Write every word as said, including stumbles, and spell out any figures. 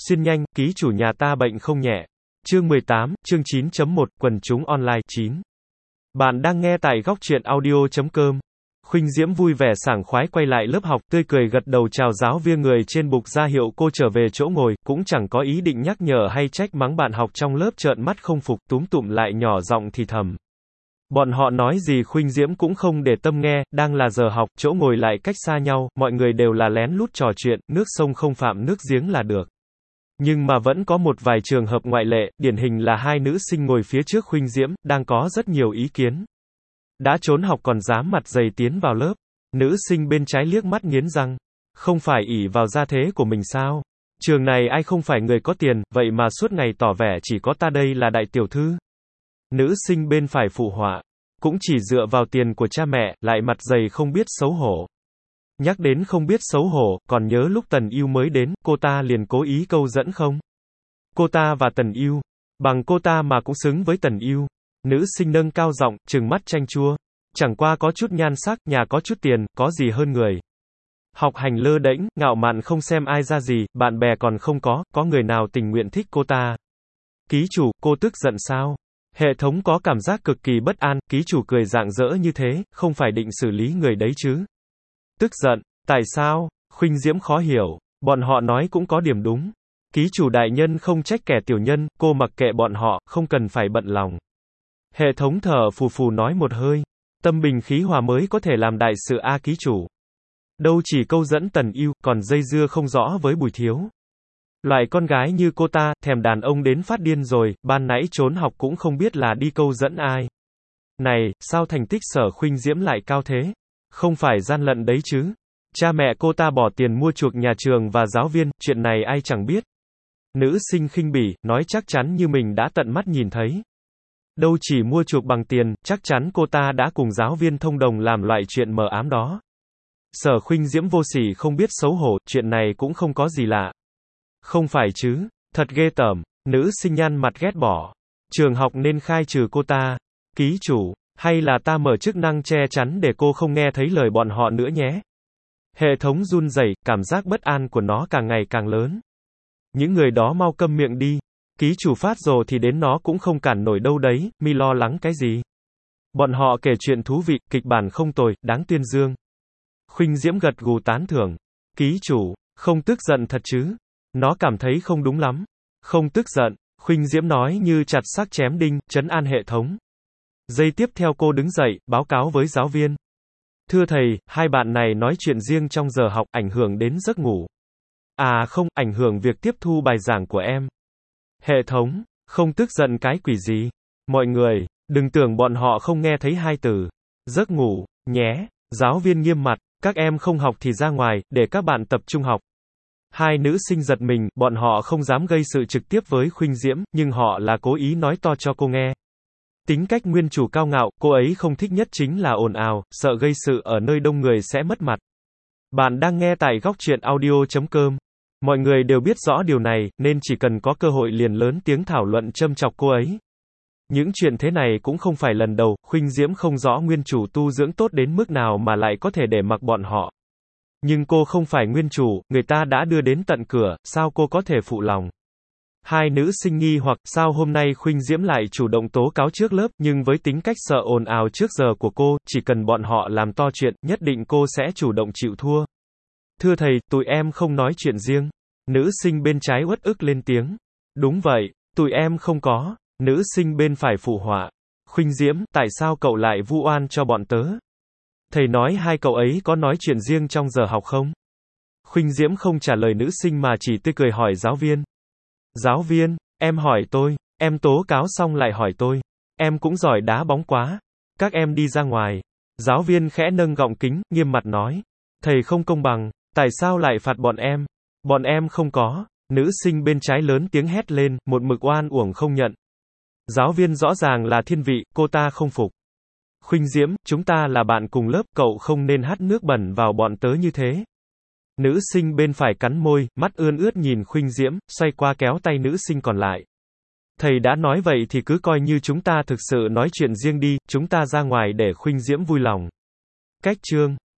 Xuyên nhanh, ký chủ nhà ta bệnh không nhẹ. Chương mười tám, chương chín chấm một, quần chúng online, chín. Bạn đang nghe tại góc truyện audio chấm com. Khuynh Diễm vui vẻ sảng khoái quay lại lớp học, tươi cười gật đầu chào giáo viên người trên bục ra hiệu cô trở về chỗ ngồi, cũng chẳng có ý định nhắc nhở hay trách mắng bạn học trong lớp trợn mắt không phục, túm tụm lại nhỏ giọng thì thầm. Bọn họ nói gì Khuynh Diễm cũng không để tâm nghe, đang là giờ học, chỗ ngồi lại cách xa nhau, mọi người đều là lén lút trò chuyện, nước sông không phạm nước giếng là được. Nhưng mà vẫn có một vài trường hợp ngoại lệ, điển hình là hai nữ sinh ngồi phía trước Khuynh Diễm, đang có rất nhiều ý kiến. Đã trốn học còn dám mặt dày tiến vào lớp. Nữ sinh bên trái liếc mắt nghiến răng. Không phải ỷ vào gia thế của mình sao? Trường này ai không phải người có tiền, vậy mà suốt ngày tỏ vẻ chỉ có ta đây là đại tiểu thư. Nữ sinh bên phải phụ họa. Cũng chỉ dựa vào tiền của cha mẹ, lại mặt dày không biết xấu hổ. Nhắc đến không biết xấu hổ, còn nhớ lúc Tần Yêu mới đến, cô ta liền cố ý câu dẫn không? Cô ta và Tần Yêu, bằng cô ta mà cũng xứng với Tần Yêu. Nữ sinh nâng cao giọng, trừng mắt chanh chua. Chẳng qua có chút nhan sắc, nhà có chút tiền, có gì hơn người. Học hành lơ đễnh, ngạo mạn không xem ai ra gì, bạn bè còn không có, có người nào tình nguyện thích cô ta. Ký chủ, cô tức giận sao? Hệ thống có cảm giác cực kỳ bất an, ký chủ cười rạng rỡ như thế, không phải định xử lý người đấy chứ? Tức giận, tại sao? Khuynh Diễm khó hiểu, bọn họ nói cũng có điểm đúng. Ký chủ đại nhân không trách kẻ tiểu nhân, cô mặc kệ bọn họ, không cần phải bận lòng. Hệ thống thở phù phù nói một hơi. Tâm bình khí hòa mới có thể làm đại sự a ký chủ. Đâu chỉ câu dẫn Tần Yêu, còn dây dưa không rõ với Bùi Thiếu. Loại con gái như cô ta, thèm đàn ông đến phát điên rồi, ban nãy trốn học cũng không biết là đi câu dẫn ai. Này, sao thành tích Sở Khuynh Diễm lại cao thế? Không phải gian lận đấy chứ? Cha mẹ cô ta bỏ tiền mua chuộc nhà trường và giáo viên, chuyện này ai chẳng biết. Nữ sinh khinh bỉ, nói chắc chắn như mình đã tận mắt nhìn thấy. Đâu chỉ mua chuộc bằng tiền, chắc chắn cô ta đã cùng giáo viên thông đồng làm loại chuyện mờ ám đó. Sở Khuynh Diễm vô sỉ không biết xấu hổ, chuyện này cũng không có gì lạ. Không phải chứ, thật ghê tởm, nữ sinh nhăn mặt ghét bỏ. Trường học nên khai trừ cô ta. Ký chủ, hay là ta mở chức năng che chắn để cô không nghe thấy lời bọn họ nữa nhé. Hệ thống run rẩy, cảm giác bất an của nó càng ngày càng lớn. Những người đó mau câm miệng đi. Ký chủ phát rồ thì đến nó cũng không cản nổi đâu đấy, mi lo lắng cái gì. Bọn họ kể chuyện thú vị, kịch bản không tồi, đáng tuyên dương. Khuynh Diễm gật gù tán thưởng. Ký chủ, không tức giận thật chứ? Nó cảm thấy không đúng lắm. Không tức giận, Khuynh Diễm nói như chặt xác chém đinh, trấn an hệ thống. Giây tiếp theo cô đứng dậy, báo cáo với giáo viên. Thưa thầy, hai bạn này nói chuyện riêng trong giờ học, ảnh hưởng đến giấc ngủ. À không, ảnh hưởng việc tiếp thu bài giảng của em. Hệ thống, không tức giận cái quỷ gì. Mọi người, đừng tưởng bọn họ không nghe thấy hai từ. Giấc ngủ, nhé. Giáo viên nghiêm mặt, các em không học thì ra ngoài, để các bạn tập trung học. Hai nữ sinh giật mình, bọn họ không dám gây sự trực tiếp với Khuynh Diễm, nhưng họ là cố ý nói to cho cô nghe. Tính cách nguyên chủ cao ngạo, cô ấy không thích nhất chính là ồn ào, sợ gây sự ở nơi đông người sẽ mất mặt. Bạn đang nghe tại góc truyện audio chấm com. Mọi người đều biết rõ điều này, nên chỉ cần có cơ hội liền lớn tiếng thảo luận châm chọc cô ấy. Những chuyện thế này cũng không phải lần đầu, Khuynh Diễm không rõ nguyên chủ tu dưỡng tốt đến mức nào mà lại có thể để mặc bọn họ. Nhưng cô không phải nguyên chủ, người ta đã đưa đến tận cửa, sao cô có thể phụ lòng? Hai nữ sinh nghi hoặc sao hôm nay Khuynh Diễm lại chủ động tố cáo trước lớp, nhưng với tính cách sợ ồn ào trước giờ của cô, chỉ cần bọn họ làm to chuyện, nhất định cô sẽ chủ động chịu thua. Thưa thầy, tụi em không nói chuyện riêng. Nữ sinh bên trái uất ức lên tiếng. Đúng vậy, tụi em không có. Nữ sinh bên phải phụ họa. Khuynh Diễm, tại sao cậu lại vu oan cho bọn tớ? Thầy nói hai cậu ấy có nói chuyện riêng trong giờ học không? Khuynh Diễm không trả lời nữ sinh mà chỉ tươi cười hỏi giáo viên. Giáo viên, em hỏi tôi, em tố cáo xong lại hỏi tôi. Em cũng giỏi đá bóng quá. Các em đi ra ngoài. Giáo viên khẽ nâng gọng kính, nghiêm mặt nói. Thầy không công bằng, tại sao lại phạt bọn em? Bọn em không có. Nữ sinh bên trái lớn tiếng hét lên, một mực oan uổng không nhận. Giáo viên rõ ràng là thiên vị, cô ta không phục. Khuynh Diễm, chúng ta là bạn cùng lớp, cậu không nên hắt nước bẩn vào bọn tớ như thế. Nữ sinh bên phải cắn môi, mắt ươn ướt nhìn Khuynh Diễm, xoay qua kéo tay nữ sinh còn lại. Thầy đã nói vậy thì cứ coi như chúng ta thực sự nói chuyện riêng đi, chúng ta ra ngoài để Khuynh Diễm vui lòng. Cách chương.